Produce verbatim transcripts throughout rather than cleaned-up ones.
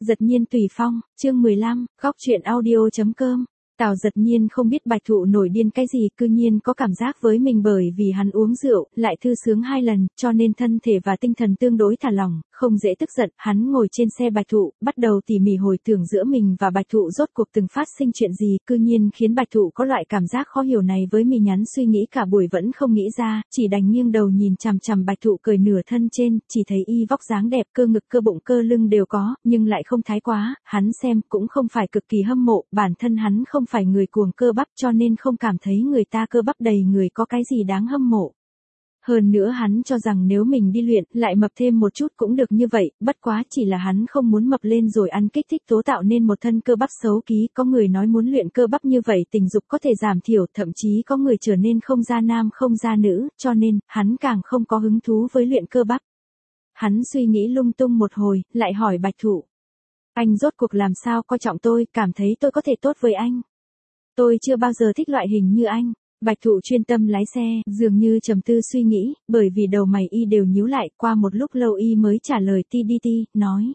Giật Nhiên Tùy Phong, chương mười lăm, góc truyện audio.com. Tào Giật Nhiên không biết Bạch Thụ nổi điên cái gì, cư nhiên có cảm giác với mình bởi vì hắn uống rượu, lại thư sướng hai lần, cho nên thân thể và tinh thần tương đối thả lỏng, không dễ tức giận. Hắn ngồi trên xe Bạch Thụ, bắt đầu tỉ mỉ hồi tưởng giữa mình và Bạch Thụ rốt cuộc từng phát sinh chuyện gì, cư nhiên khiến Bạch Thụ có loại cảm giác khó hiểu này với mình nhắn suy nghĩ cả buổi vẫn không nghĩ ra, chỉ đành nghiêng đầu nhìn chằm chằm Bạch Thụ cười nửa thân trên, chỉ thấy y vóc dáng đẹp, cơ ngực cơ bụng cơ lưng đều có, nhưng lại không thái quá, hắn xem cũng không phải cực kỳ hâm mộ, bản thân hắn không phải người cuồng cơ bắp cho nên không cảm thấy người ta cơ bắp đầy người có cái gì đáng hâm mộ. Hơn nữa hắn cho rằng nếu mình đi luyện lại mập thêm một chút cũng được như vậy, bất quá chỉ là hắn không muốn mập lên rồi ăn kích thích tố tạo nên một thân cơ bắp xấu ký. Có người nói muốn luyện cơ bắp như vậy tình dục có thể giảm thiểu, thậm chí có người trở nên không ra nam không ra nữ, cho nên hắn càng không có hứng thú với luyện cơ bắp. Hắn suy nghĩ lung tung một hồi, lại hỏi Bạch Thụ. Anh rốt cuộc làm sao coi trọng tôi, cảm thấy tôi có thể tốt với anh? Tôi chưa bao giờ thích loại hình như anh. Bạch Thụ chuyên tâm lái xe, dường như trầm tư suy nghĩ, bởi vì đầu mày y đều nhíu lại, qua một lúc lâu y mới trả lời ti đi ti, nói.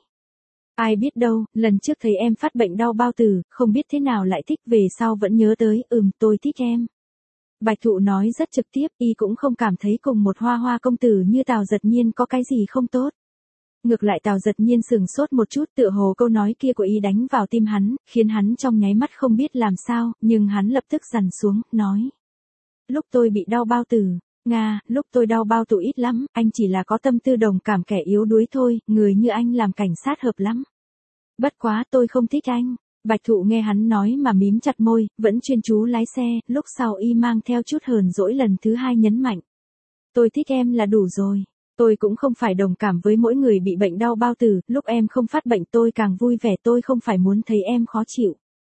Ai biết đâu, lần trước thấy em phát bệnh đau bao tử, không biết thế nào lại thích, về sau vẫn nhớ tới, ừm, tôi thích em. Bạch Thụ nói rất trực tiếp, y cũng không cảm thấy cùng một hoa hoa công tử như Tào Giật Nhiên có cái gì không tốt. Ngược lại Tào Giật Nhiên sừng sốt một chút, tựa hồ câu nói kia của y đánh vào tim hắn, khiến hắn trong nháy mắt không biết làm sao, nhưng hắn lập tức dằn xuống, nói. Lúc tôi bị đau bao tử, Nga, lúc tôi đau bao tử ít lắm, anh chỉ là có tâm tư đồng cảm kẻ yếu đuối thôi, người như anh làm cảnh sát hợp lắm. Bất quá tôi không thích anh. Bạch Thụ nghe hắn nói mà mím chặt môi, vẫn chuyên chú lái xe, lúc sau y mang theo chút hờn dỗi lần thứ hai nhấn mạnh. Tôi thích em là đủ rồi. Tôi cũng không phải đồng cảm với mỗi người bị bệnh đau bao tử, lúc em không phát bệnh tôi càng vui vẻ, tôi không phải muốn thấy em khó chịu.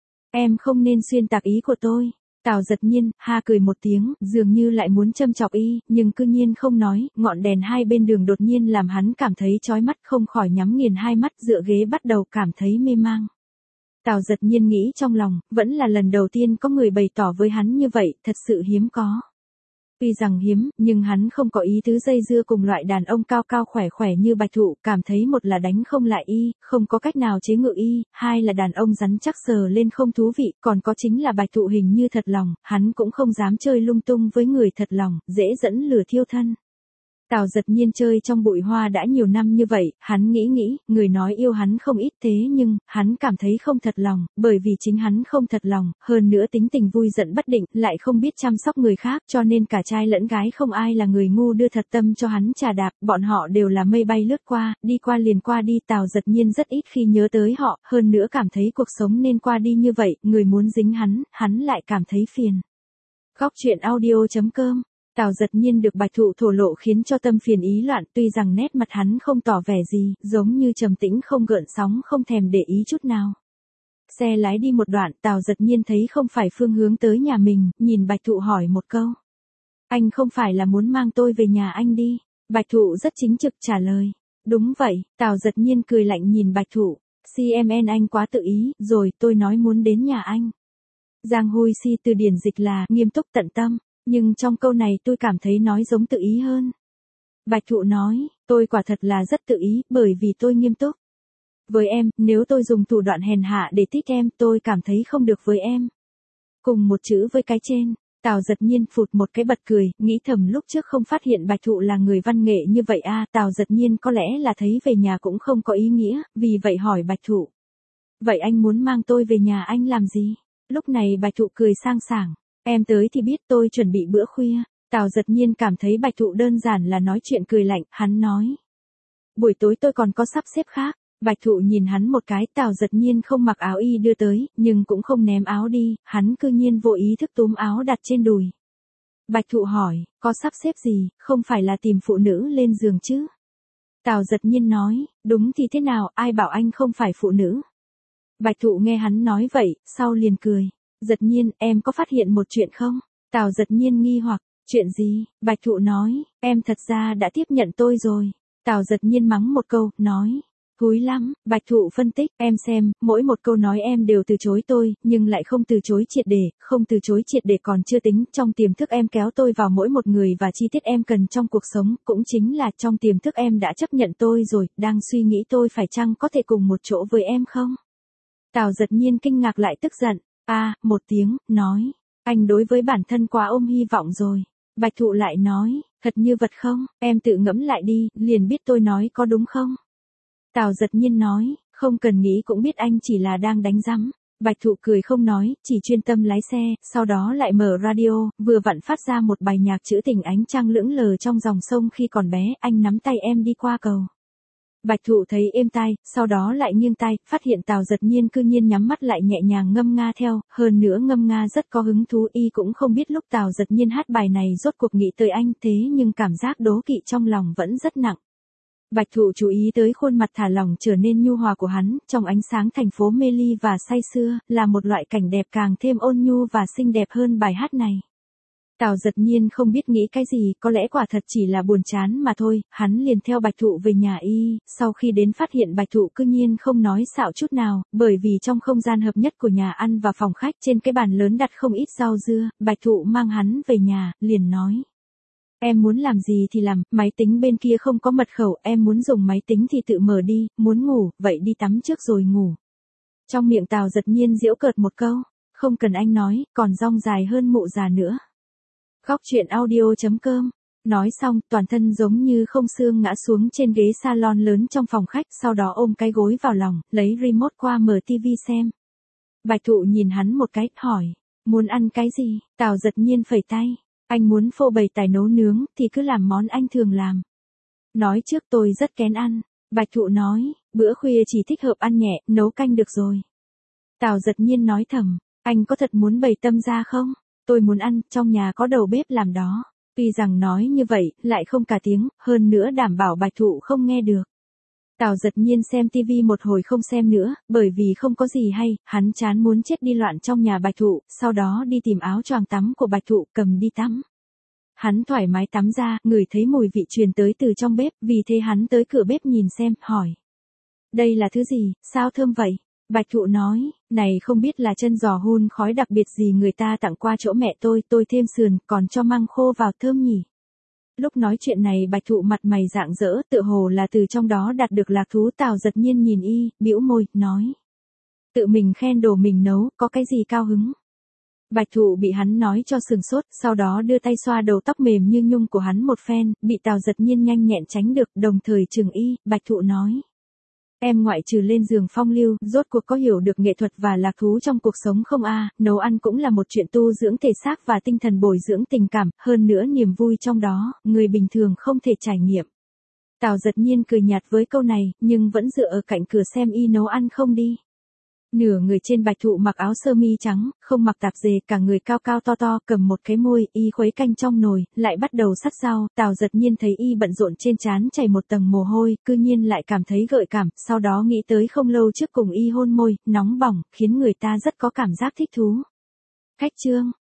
Em không nên xuyên tạc ý của tôi. Tào Giật Nhiên, ha cười một tiếng, dường như lại muốn châm chọc y, nhưng cư nhiên không nói, ngọn đèn hai bên đường đột nhiên làm hắn cảm thấy chói mắt, không khỏi nhắm nghiền hai mắt, dựa ghế bắt đầu cảm thấy mê mang. Tào Giật Nhiên nghĩ trong lòng, vẫn là lần đầu tiên có người bày tỏ với hắn như vậy, thật sự hiếm có. Tuy rằng hiếm, nhưng hắn không có ý tứ dây dưa cùng loại đàn ông cao cao khỏe khỏe như Bạch Thụ, cảm thấy một là đánh không lại y, không có cách nào chế ngự y, hai là đàn ông rắn chắc sờ lên không thú vị, còn có chính là Bạch Thụ hình như thật lòng, hắn cũng không dám chơi lung tung với người thật lòng, dễ dẫn lửa thiêu thân. Tào Giật Nhiên chơi trong bụi hoa đã nhiều năm như vậy, hắn nghĩ nghĩ, người nói yêu hắn không ít thế nhưng, hắn cảm thấy không thật lòng, bởi vì chính hắn không thật lòng, hơn nữa tính tình vui giận bất định, lại không biết chăm sóc người khác, cho nên cả trai lẫn gái không ai là người ngu đưa thật tâm cho hắn trà đạp, bọn họ đều là mây bay lướt qua, đi qua liền qua đi. Tào Giật Nhiên rất ít khi nhớ tới họ, hơn nữa cảm thấy cuộc sống nên qua đi như vậy, người muốn dính hắn, hắn lại cảm thấy phiền. Góc truyện audio.com. Tào Giật Nhiên được Bạch Thụ thổ lộ khiến cho tâm phiền ý loạn, tuy rằng nét mặt hắn không tỏ vẻ gì, giống như trầm tĩnh không gợn sóng, không thèm để ý chút nào. Xe lái đi một đoạn, Tào Giật Nhiên thấy không phải phương hướng tới nhà mình, nhìn Bạch Thụ hỏi một câu. Anh không phải là muốn mang tôi về nhà anh đi? Bạch Thụ rất chính trực trả lời. Đúng vậy. Tào Giật Nhiên cười lạnh nhìn Bạch Thụ. xê em en anh quá tự ý, rồi tôi nói muốn đến nhà anh. Giang Hôi Si từ điển dịch là nghiêm túc tận tâm. Nhưng trong câu này tôi cảm thấy nói giống tự ý hơn. Bạch Thụ nói, tôi quả thật là rất tự ý, bởi vì tôi nghiêm túc. Với em, nếu tôi dùng thủ đoạn hèn hạ để thích em, tôi cảm thấy không được với em. Cùng một chữ với cái trên, Tào Giật Nhiên phụt một cái bật cười, nghĩ thầm lúc trước không phát hiện Bạch Thụ là người văn nghệ như vậy a, à, Tào Giật Nhiên có lẽ là thấy về nhà cũng không có ý nghĩa, vì vậy hỏi Bạch Thụ. Vậy anh muốn mang tôi về nhà anh làm gì? Lúc này Bạch Thụ cười sang sảng. Em tới thì biết, tôi chuẩn bị bữa khuya. Tào Giật Nhiên cảm thấy Bạch Thụ đơn giản là nói chuyện cười lạnh, hắn nói. Buổi tối tôi còn có sắp xếp khác. Bạch Thụ nhìn hắn một cái, Tào Giật Nhiên không mặc áo y đưa tới, nhưng cũng không ném áo đi, hắn cư nhiên vô ý thức túm áo đặt trên đùi. Bạch Thụ hỏi, có sắp xếp gì, không phải là tìm phụ nữ lên giường chứ? Tào Giật Nhiên nói, đúng thì thế nào, ai bảo anh không phải phụ nữ? Bạch Thụ nghe hắn nói vậy, sau liền cười. Giật Nhiên, em có phát hiện một chuyện không? Tào Giật Nhiên nghi hoặc, chuyện gì? Bạch Thụ nói, em thật ra đã tiếp nhận tôi rồi. Tào Giật Nhiên mắng một câu, nói, Thúi lắm, Bạch Thụ phân tích, em xem, mỗi một câu nói em đều từ chối tôi, nhưng lại không từ chối triệt để, không từ chối triệt để còn chưa tính, trong tiềm thức em kéo tôi vào mỗi một người và chi tiết em cần trong cuộc sống, cũng chính là trong tiềm thức em đã chấp nhận tôi rồi, đang suy nghĩ tôi phải chăng có thể cùng một chỗ với em không? Tào Giật Nhiên kinh ngạc lại tức giận, a, một tiếng, nói, anh đối với bản thân quá ôm hy vọng rồi. Bạch Thụ lại nói, thật như vật không, em tự ngẫm lại đi, liền biết tôi nói có đúng không? Tào Giật Nhiên nói, không cần nghĩ cũng biết anh chỉ là đang đánh rắm. Bạch Thụ cười không nói, chỉ chuyên tâm lái xe, sau đó lại mở radio, vừa vặn phát ra một bài nhạc trữ tình ánh trăng lững lờ trong dòng sông khi còn bé, anh nắm tay em đi qua cầu. Bạch Thụ thấy êm tai, sau đó lại nghiêng tai, phát hiện Tào Giật Nhiên cư nhiên nhắm mắt lại nhẹ nhàng ngâm nga theo, hơn nữa ngâm nga rất có hứng thú, y cũng không biết lúc Tào Giật Nhiên hát bài này rốt cuộc nghĩ tới anh, thế nhưng cảm giác đố kỵ trong lòng vẫn rất nặng. Bạch Thụ chú ý tới khuôn mặt thả lỏng trở nên nhu hòa của hắn, trong ánh sáng thành phố mê ly và say sưa, là một loại cảnh đẹp càng thêm ôn nhu và xinh đẹp hơn bài hát này. Tào Giật Nhiên không biết nghĩ cái gì, có lẽ quả thật chỉ là buồn chán mà thôi, hắn liền theo Bạch Thụ về nhà y, sau khi đến phát hiện Bạch Thụ cư nhiên không nói xạo chút nào, bởi vì trong không gian hợp nhất của nhà ăn và phòng khách trên cái bàn lớn đặt không ít rau dưa, Bạch Thụ mang hắn về nhà, liền nói. Em muốn làm gì thì làm, máy tính bên kia không có mật khẩu, em muốn dùng máy tính thì tự mở đi, muốn ngủ, vậy đi tắm trước rồi ngủ. Trong miệng Tào Giật Nhiên giễu cợt một câu, không cần anh nói, còn rong dài hơn mụ già nữa. Khóc chuyện audio chấm com. Nói xong, toàn thân giống như không xương ngã xuống trên ghế salon lớn trong phòng khách, sau đó ôm cái gối vào lòng, lấy remote qua mở tivi xem. Bạch Thụ nhìn hắn một cái, hỏi, muốn ăn cái gì? Tào Giật Nhiên phẩy tay, anh muốn phô bày tài nấu nướng, thì cứ làm món anh thường làm. Nói trước tôi rất kén ăn. Bạch Thụ nói, bữa khuya chỉ thích hợp ăn nhẹ, nấu canh được rồi. Tào Giật Nhiên nói thầm, anh có thật muốn bày tâm ra không? Tôi muốn ăn, trong nhà có đầu bếp làm đó. Tuy rằng nói như vậy, lại không cả tiếng, hơn nữa đảm bảo Bạch Thụ không nghe được. Tào Giật Nhiên xem tivi một hồi không xem nữa, bởi vì không có gì hay, hắn chán muốn chết đi loạn trong nhà Bạch Thụ, sau đó đi tìm áo choàng tắm của Bạch Thụ cầm đi tắm. Hắn thoải mái tắm ra, ngửi thấy mùi vị truyền tới từ trong bếp, vì thế hắn tới cửa bếp nhìn xem, hỏi. Đây là thứ gì, sao thơm vậy? Bạch Thụ nói, này không biết là chân giò hun khói đặc biệt gì người ta tặng qua chỗ mẹ tôi, tôi thêm sườn, còn cho măng khô vào thơm nhỉ. Lúc nói chuyện này Bạch Thụ mặt mày rạng rỡ, tựa hồ là từ trong đó đạt được lạc thú. Tào Giật Nhiên nhìn y, bĩu môi, nói. Tự mình khen đồ mình nấu, có cái gì cao hứng. Bạch Thụ bị hắn nói cho sừng sốt, sau đó đưa tay xoa đầu tóc mềm như nhung của hắn một phen, bị Tào Giật Nhiên nhanh nhẹn tránh được, đồng thời chừng y, Bạch Thụ nói. Em ngoại trừ lên giường phong lưu, rốt cuộc có hiểu được nghệ thuật và lạc thú trong cuộc sống không a? Nấu ăn cũng là một chuyện tu dưỡng thể xác và tinh thần, bồi dưỡng tình cảm, hơn nữa niềm vui trong đó, người bình thường không thể trải nghiệm. Tào Giật Nhiên cười nhạt với câu này, nhưng vẫn dựa ở cạnh cửa xem y nấu ăn không đi. Nửa người trên Bạch Thụ mặc áo sơ mi trắng, không mặc tạp dề, cả người cao cao to to, cầm một cái môi, y khuấy canh trong nồi, lại bắt đầu sắt rau. Tào Giật Nhiên thấy y bận rộn trên trán chảy một tầng mồ hôi, cư nhiên lại cảm thấy gợi cảm, sau đó nghĩ tới không lâu trước cùng y hôn môi, nóng bỏng, khiến người ta rất có cảm giác thích thú. Khách trương,